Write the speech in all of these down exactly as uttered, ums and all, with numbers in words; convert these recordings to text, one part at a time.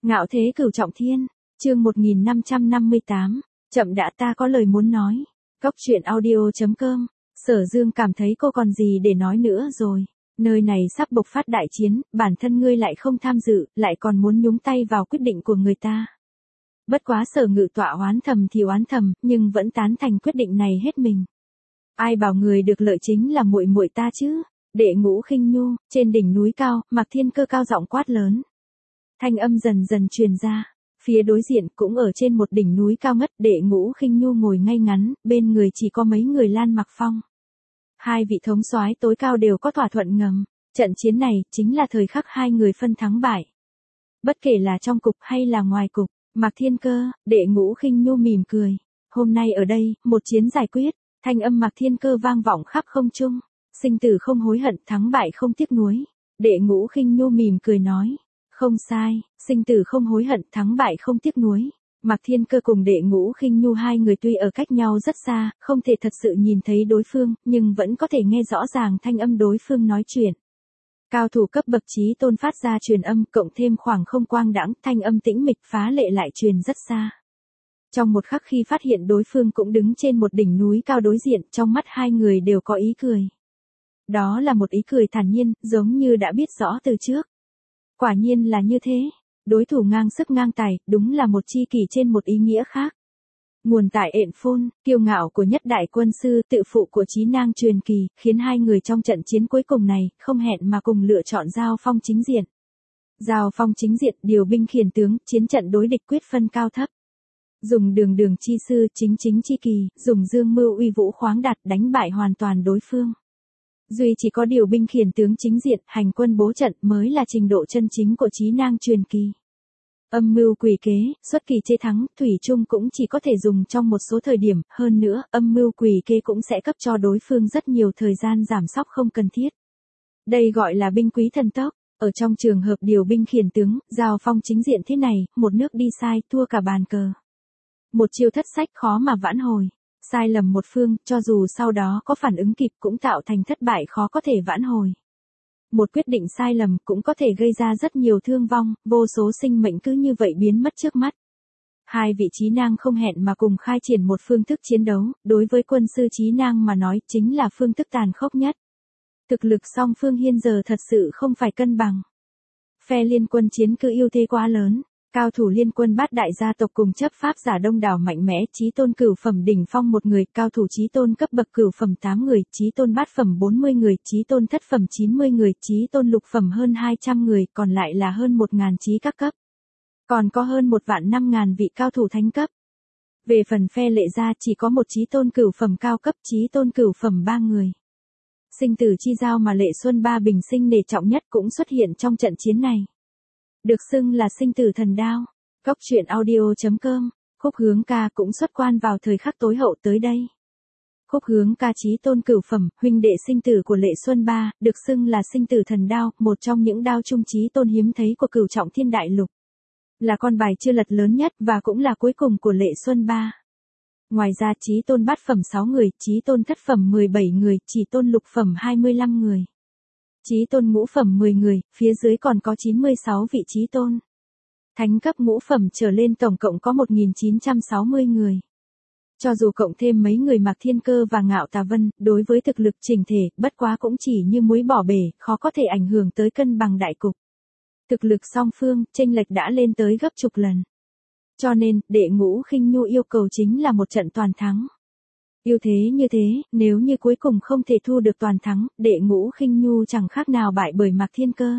Ngạo thế cửu trọng thiên, chương một nghìn năm trăm năm mươi tám, chậm đã ta có lời muốn nói. Cốc truyện audio chấm com, Sở Dương cảm thấy cô còn gì để nói nữa rồi. Nơi này sắp bộc phát đại chiến, bản thân ngươi lại không tham dự, lại còn muốn nhúng tay vào quyết định của người ta. Bất quá Sở Ngự Tọa oán thầm thì oán thầm, nhưng vẫn tán thành quyết định này hết mình. Ai bảo người được lợi chính là muội muội ta chứ? Đệ Ngũ Khinh Nhu, trên đỉnh núi cao, Mạc Thiên Cơ cao giọng quát lớn. Thanh âm dần dần truyền ra, phía đối diện cũng ở trên một đỉnh núi cao ngất, Đệ Ngũ Khinh Nhu ngồi ngay ngắn, bên người chỉ có mấy người Lan Mặc Phong. Hai vị thống soái tối cao đều có thỏa thuận ngầm, trận chiến này chính là thời khắc hai người phân thắng bại. Bất kể là trong cục hay là ngoài cục, Mạc Thiên Cơ, Đệ Ngũ Khinh Nhu mỉm cười. Hôm nay ở đây, một chiến giải quyết, thanh âm Mạc Thiên Cơ vang vọng khắp không trung. Sinh tử không hối hận, thắng bại không tiếc nuối. Đệ Ngũ Khinh Nhu mỉm cười nói. Không sai, sinh tử không hối hận, thắng bại không tiếc nuối. Mạc Thiên Cơ cùng Đệ Ngũ Khinh Nhu hai người tuy ở cách nhau rất xa, không thể thật sự nhìn thấy đối phương, nhưng vẫn có thể nghe rõ ràng thanh âm đối phương nói chuyện. Cao thủ cấp bậc chí tôn phát ra truyền âm, cộng thêm khoảng không quang đãng, thanh âm tĩnh mịch phá lệ lại truyền rất xa. Trong một khắc khi phát hiện đối phương cũng đứng trên một đỉnh núi cao đối diện, trong mắt hai người đều có ý cười. Đó là một ý cười thản nhiên, giống như đã biết rõ từ trước. Quả nhiên là như thế, đối thủ ngang sức ngang tài, đúng là một chi kỷ trên một ý nghĩa khác. Nguồn tại ện phôn, kiêu ngạo của nhất đại quân sư, tự phụ của chí nang truyền kỳ, khiến hai người trong trận chiến cuối cùng này, không hẹn mà cùng lựa chọn giao phong chính diện. Giao phong chính diện, điều binh khiển tướng, chiến trận đối địch quyết phân cao thấp. Dùng đường đường chi sư, chính chính chi kỳ, dùng dương mưu uy vũ khoáng đạt, đánh bại hoàn toàn đối phương. Duy chỉ có điều binh khiển tướng chính diện, hành quân bố trận mới là trình độ chân chính của chí nang truyền kỳ. Âm mưu quỷ kế, xuất kỳ chế thắng, thủy chung cũng chỉ có thể dùng trong một số thời điểm, hơn nữa, âm mưu quỷ kế cũng sẽ cấp cho đối phương rất nhiều thời gian giảm sóc không cần thiết. Đây gọi là binh quý thần tốc, ở trong trường hợp điều binh khiển tướng, giao phong chính diện thế này, một nước đi sai, thua cả bàn cờ. Một chiêu thất sách khó mà vãn hồi. Sai lầm một phương, cho dù sau đó có phản ứng kịp cũng tạo thành thất bại khó có thể vãn hồi. Một quyết định sai lầm cũng có thể gây ra rất nhiều thương vong, vô số sinh mệnh cứ như vậy biến mất trước mắt. Hai vị chí nang không hẹn mà cùng khai triển một phương thức chiến đấu, đối với quân sư chí nang mà nói chính là phương thức tàn khốc nhất. Thực lực song phương hiện giờ thật sự không phải cân bằng. Phe liên quân chiến cứ ưu thế quá lớn. Cao thủ liên quân bát đại gia tộc cùng chấp pháp giả đông đảo mạnh mẽ, chí tôn cửu phẩm đỉnh phong một người, cao thủ chí tôn cấp bậc cửu phẩm tám người, chí tôn bát phẩm bốn mươi người, chí tôn thất phẩm chín mươi người, chí tôn lục phẩm hơn hai trăm người, còn lại là hơn một ngàn chí các cấp. Còn có hơn một vạn năm ngàn vị cao thủ thánh cấp. Về phần phe Lệ gia chỉ có một chí tôn cửu phẩm cao cấp, chí tôn cửu phẩm ba người. Sinh tử chi giao mà Lệ Xuân Ba bình sinh nể trọng nhất cũng xuất hiện trong trận chiến này. Được xưng là sinh tử thần đao. Cốc truyện audio chấm com, Khúc Hướng Ca cũng xuất quan vào thời khắc tối hậu tới đây. Khúc Hướng Ca chí tôn cửu phẩm, huynh đệ sinh tử của Lệ Xuân Ba, được xưng là sinh tử thần đao, một trong những đao trung chí tôn hiếm thấy của cửu trọng thiên đại lục. Là con bài chưa lật lớn nhất và cũng là cuối cùng của Lệ Xuân Ba. Ngoài ra chí tôn bát phẩm sáu người, chí tôn thất phẩm mười bảy người, chí tôn lục phẩm hai mươi lăm người. Chí tôn ngũ phẩm mười người, phía dưới còn có chín mươi sáu vị chí tôn. Thánh cấp ngũ phẩm trở lên tổng cộng có một nghìn chín trăm sáu mươi người. Cho dù cộng thêm mấy người Mạc Thiên Cơ và Ngạo Tà Vân, đối với thực lực chỉnh thể, bất quá cũng chỉ như muối bỏ bể, khó có thể ảnh hưởng tới cân bằng đại cục. Thực lực song phương, chênh lệch đã lên tới gấp chục lần. Cho nên, Đệ Ngũ Khinh Nhu yêu cầu chính là một trận toàn thắng. Ưu thế như thế, nếu như cuối cùng không thể thu được toàn thắng, Đệ Ngũ Khinh Nhu chẳng khác nào bại bởi Mạc Thiên Cơ.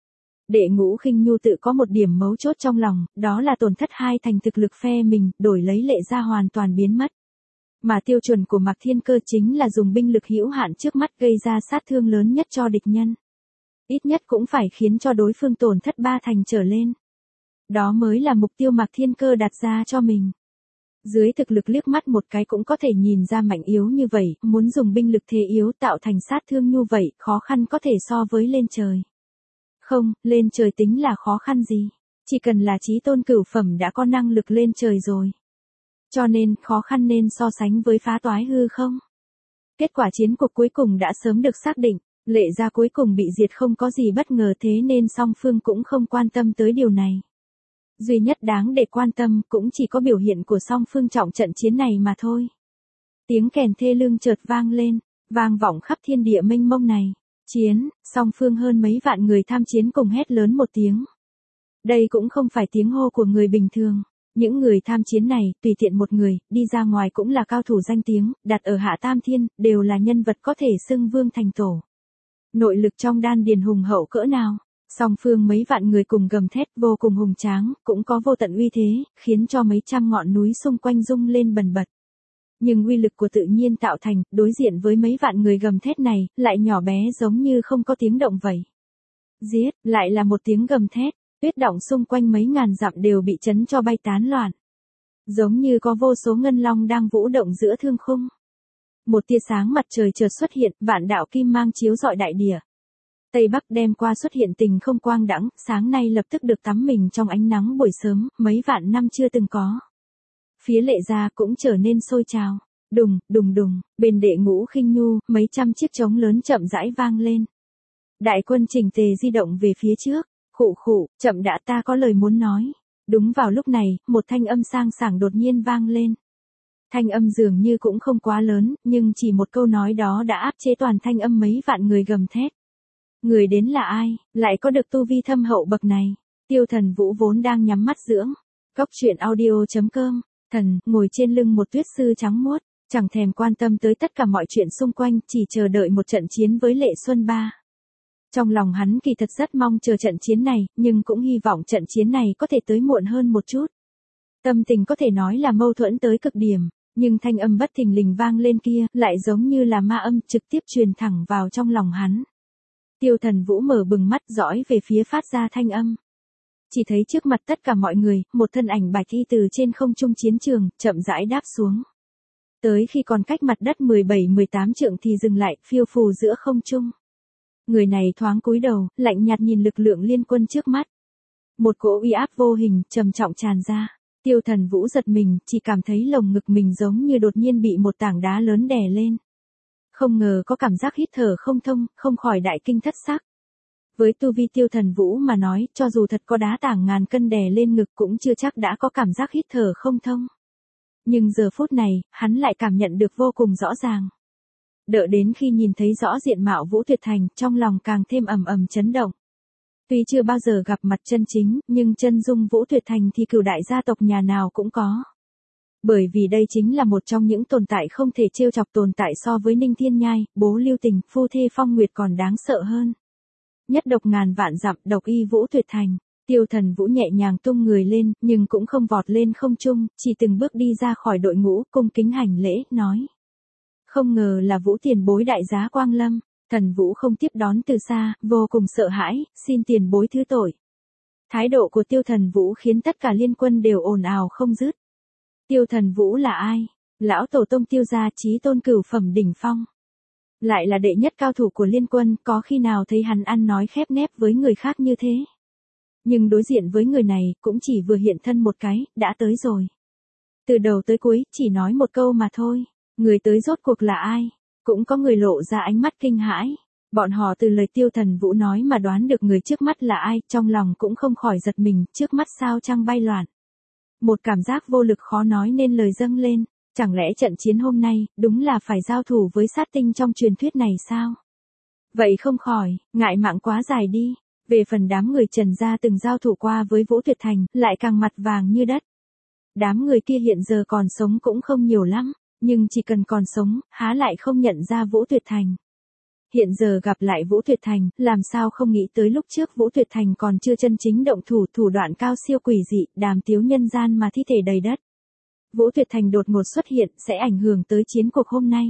Đệ Ngũ Khinh Nhu tự có một điểm mấu chốt trong lòng, đó là tổn thất hai thành thực lực phe mình, đổi lấy Lệ gia hoàn toàn biến mất. Mà tiêu chuẩn của Mạc Thiên Cơ chính là dùng binh lực hữu hạn trước mắt gây ra sát thương lớn nhất cho địch nhân. Ít nhất cũng phải khiến cho đối phương tổn thất ba thành trở lên. Đó mới là mục tiêu Mạc Thiên Cơ đặt ra cho mình. Dưới thực lực liếc mắt một cái cũng có thể nhìn ra mạnh yếu như vậy, muốn dùng binh lực thế yếu tạo thành sát thương như vậy, khó khăn có thể so với lên trời. Không, lên trời tính là khó khăn gì. Chỉ cần là chí tôn cửu phẩm đã có năng lực lên trời rồi. Cho nên, khó khăn nên so sánh với phá toái hư không. Kết quả chiến cuộc cuối cùng đã sớm được xác định, Lệ gia cuối cùng bị diệt không có gì bất ngờ, thế nên song phương cũng không quan tâm tới điều này. Duy nhất đáng để quan tâm cũng chỉ có biểu hiện của song phương trọng trận chiến này mà thôi. Tiếng kèn thê lương chợt vang lên, vang vọng khắp thiên địa mênh mông này. Chiến, song phương hơn mấy vạn người tham chiến cùng hét lớn một tiếng. Đây cũng không phải tiếng hô của người bình thường. Những người tham chiến này, tùy tiện một người, đi ra ngoài cũng là cao thủ danh tiếng, đặt ở Hạ Tam Thiên, đều là nhân vật có thể xưng vương thành tổ. Nội lực trong đan điền hùng hậu cỡ nào, song phương mấy vạn người cùng gầm thét vô cùng hùng tráng, cũng có vô tận uy thế, khiến cho mấy trăm ngọn núi xung quanh rung lên bần bật. Nhưng uy lực của tự nhiên tạo thành, đối diện với mấy vạn người gầm thét này, lại nhỏ bé giống như không có tiếng động vậy. Giết, lại là một tiếng gầm thét, tuyết động xung quanh mấy ngàn dặm đều bị chấn cho bay tán loạn. Giống như có vô số ngân long đang vũ động giữa thương khung. Một tia sáng mặt trời chợt xuất hiện, vạn đạo kim mang chiếu rọi đại địa. Tây Bắc đêm qua xuất hiện tình không quang đãng, sáng nay lập tức được tắm mình trong ánh nắng buổi sớm, mấy vạn năm chưa từng có. Phía Lệ gia cũng trở nên sôi trào. Đùng, đùng đùng, bên Đệ Ngũ Khinh Nhu, mấy trăm chiếc trống lớn chậm rãi vang lên. Đại quân chỉnh tề di động về phía trước. Khụ khụ, chậm đã, ta có lời muốn nói. Đúng vào lúc này, một thanh âm sang sảng đột nhiên vang lên. Thanh âm dường như cũng không quá lớn, nhưng chỉ một câu nói đó đã áp chế toàn thanh âm mấy vạn người gầm thét. Người đến là ai, lại có được tu vi thâm hậu bậc này? Tiêu Thần Vũ vốn đang nhắm mắt dưỡng. Cốc truyện audio chấm com, thần, ngồi trên lưng một tuyết sư trắng muốt, chẳng thèm quan tâm tới tất cả mọi chuyện xung quanh, chỉ chờ đợi một trận chiến với Lệ Xuân Ba. Trong lòng hắn kỳ thật rất mong chờ trận chiến này, nhưng cũng hy vọng trận chiến này có thể tới muộn hơn một chút. Tâm tình có thể nói là mâu thuẫn tới cực điểm, nhưng thanh âm bất thình lình vang lên kia, lại giống như là ma âm trực tiếp truyền thẳng vào trong lòng hắn. Tiêu Thần Vũ mở bừng mắt dõi về phía phát ra thanh âm. Chỉ thấy trước mặt tất cả mọi người, một thân ảnh bạch y từ trên không trung chiến trường, chậm rãi đáp xuống. Tới khi còn cách mặt đất mười bảy mười tám trượng thì dừng lại, phiêu phù giữa không trung. Người này thoáng cúi đầu, lạnh nhạt nhìn lực lượng liên quân trước mắt. Một cỗ uy áp vô hình, trầm trọng tràn ra. Tiêu Thần Vũ giật mình, chỉ cảm thấy lồng ngực mình giống như đột nhiên bị một tảng đá lớn đè lên. Không ngờ có cảm giác hít thở không thông, không khỏi đại kinh thất sắc. Với tu vi Tiêu Thần Vũ mà nói, cho dù thật có đá tảng ngàn cân đè lên ngực cũng chưa chắc đã có cảm giác hít thở không thông. Nhưng giờ phút này, hắn lại cảm nhận được vô cùng rõ ràng. Đợi đến khi nhìn thấy rõ diện mạo Vũ Tuyệt Thành, trong lòng càng thêm ầm ầm chấn động. Tuy chưa bao giờ gặp mặt chân chính, nhưng chân dung Vũ Tuyệt Thành thì cửu đại gia tộc nhà nào cũng có. Bởi vì đây chính là một trong những tồn tại không thể trêu chọc tồn tại, so với Ninh Thiên Nhai, Bố Lưu Tình, Phu Thê Phong Nguyệt còn đáng sợ hơn. Nhất độc ngàn vạn dặm, độc y Vũ Tuyệt Thành. Tiêu Thần Vũ nhẹ nhàng tung người lên, nhưng cũng không vọt lên không trung, chỉ từng bước đi ra khỏi đội ngũ, cung kính hành lễ, nói. Không ngờ là Vũ tiền bối đại giá quang lâm. Thần Vũ không tiếp đón từ xa, vô cùng sợ hãi, xin tiền bối thứ tội. Thái độ của Tiêu Thần Vũ khiến tất cả liên quân đều ồn ào không dứt. Tiêu Thần Vũ là ai? Lão tổ tông Tiêu gia chí tôn cửu phẩm đỉnh phong. Lại là đệ nhất cao thủ của liên quân, có khi nào thấy hắn ăn nói khép nép với người khác như thế? Nhưng đối diện với người này, cũng chỉ vừa hiện thân một cái, đã tới rồi. Từ đầu tới cuối, chỉ nói một câu mà thôi. Người tới rốt cuộc là ai? Cũng có người lộ ra ánh mắt kinh hãi. Bọn họ từ lời Tiêu Thần Vũ nói mà đoán được người trước mắt là ai, trong lòng cũng không khỏi giật mình, trước mắt sao trăng bay loạn. Một cảm giác vô lực khó nói nên lời dâng lên, chẳng lẽ trận chiến hôm nay, đúng là phải giao thủ với sát tinh trong truyền thuyết này sao? Vậy không khỏi, ngại mạng quá dài đi. Về phần đám người Trần gia từng giao thủ qua với Vũ Tuyệt Thành, lại càng mặt vàng như đất. Đám người kia hiện giờ còn sống cũng không nhiều lắm. Nhưng chỉ cần còn sống, há lại không nhận ra Vũ Tuyệt Thành. Hiện giờ gặp lại Vũ Tuyệt Thành, làm sao không nghĩ tới lúc trước Vũ Tuyệt Thành còn chưa chân chính động thủ, thủ đoạn cao siêu quỷ dị, đàm tiếu nhân gian mà thi thể đầy đất. Vũ Tuyệt Thành đột ngột xuất hiện sẽ ảnh hưởng tới chiến cuộc hôm nay.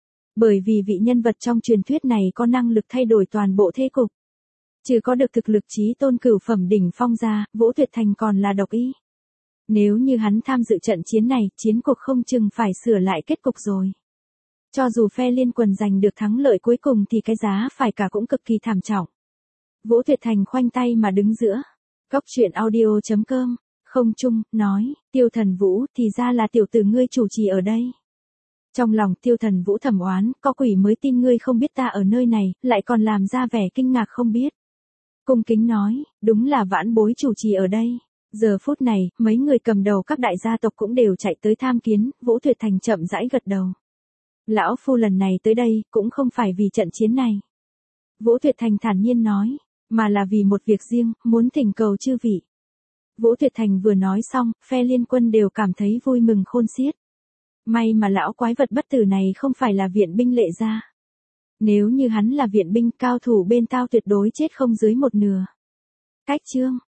Bởi vì vị nhân vật trong truyền thuyết này có năng lực thay đổi toàn bộ thế cục. Trừ có được thực lực chí tôn cửu phẩm đỉnh phong ra, Vũ Tuyệt Thành còn là độc y. Nếu như hắn tham dự trận chiến này, chiến cuộc không chừng phải sửa lại kết cục rồi. Cho dù phe liên quân giành được thắng lợi cuối cùng thì cái giá phải cả cũng cực kỳ thảm trọng. Vũ Tuyệt Thành khoanh tay mà đứng giữa. Cốc truyện audio chấm com, không chung, nói, Tiêu Thần Vũ, thì ra là tiểu tử ngươi chủ trì ở đây. Trong lòng Tiêu Thần Vũ thầm oán, có quỷ mới tin ngươi không biết ta ở nơi này, lại còn làm ra vẻ kinh ngạc không biết. Cung kính nói, đúng là vãn bối chủ trì ở đây. Giờ phút này, mấy người cầm đầu các đại gia tộc cũng đều chạy tới tham kiến, Vũ Tuyệt Thành chậm rãi gật đầu. Lão phu lần này tới đây, cũng không phải vì trận chiến này. Vũ Tuyệt Thành thản nhiên nói, mà là vì một việc riêng, muốn thỉnh cầu chư vị. Vũ Tuyệt Thành vừa nói xong, phe liên quân đều cảm thấy vui mừng khôn xiết. May mà lão quái vật bất tử này không phải là viện binh lệ gia. Nếu như hắn là viện binh, cao thủ bên tao tuyệt đối chết không dưới một nửa. Cách chương